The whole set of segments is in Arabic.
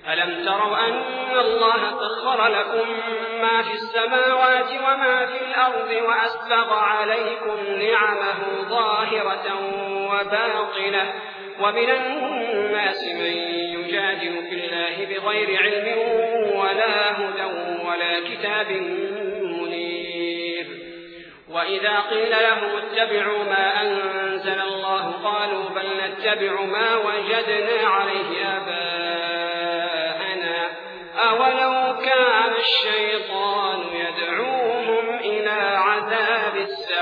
ألم تروا أن الله سخر لكم ما في السماوات وما في الأرض وأسبغ عليكم نعمه ظاهرة وباطنة ومن الناس من يجادل في الله بغير علم ولا هدى ولا كتاب منير. وإذا قيل لهم اتبعوا ما أنزل الله قالوا بل نتبع ما وجدنا عليه آباءنا أولو كان الشيطان يدعوهم إلى عذاب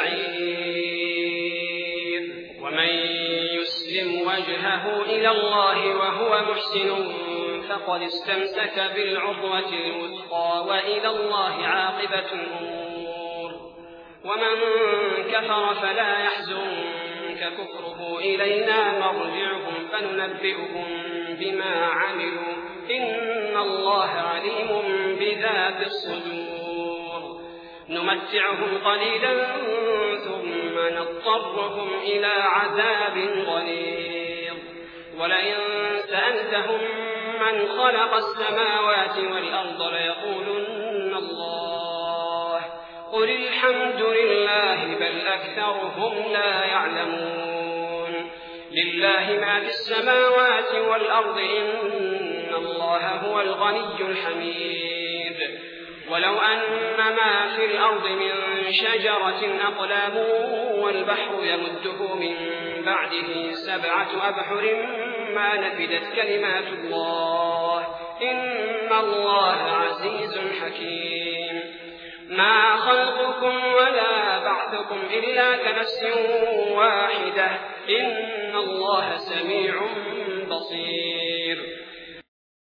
السعير. ومن يسلم وجهه إلى الله وهو محسن فقد استمسك بالعروة الوثقى وإلى الله عاقبة الأمور. ومن كفر فلا يحزنك كفره إلينا مرجعهم فننبئهم بما عملوا إن الله عليم بذات الصدور. نمتعهم قليلا ثم نضطرهم إلى عذاب غليظ. ولئن سألتهم من خلق السماوات والأرض ليقولن الله قل الحمد لله بل أكثرهم لا يعلمون. لله ما في السماوات والأرض إن الله هو الغني الحميد. ولو أن ما في الأرض من شجرة أقلام والبحر يمده من بعده 7 أبحر ما نفدت كلمات الله إن الله عزيز حكيم. ما خلقكم ولا بعثكم إلا كنفس واحدة إن الله سميع بصير.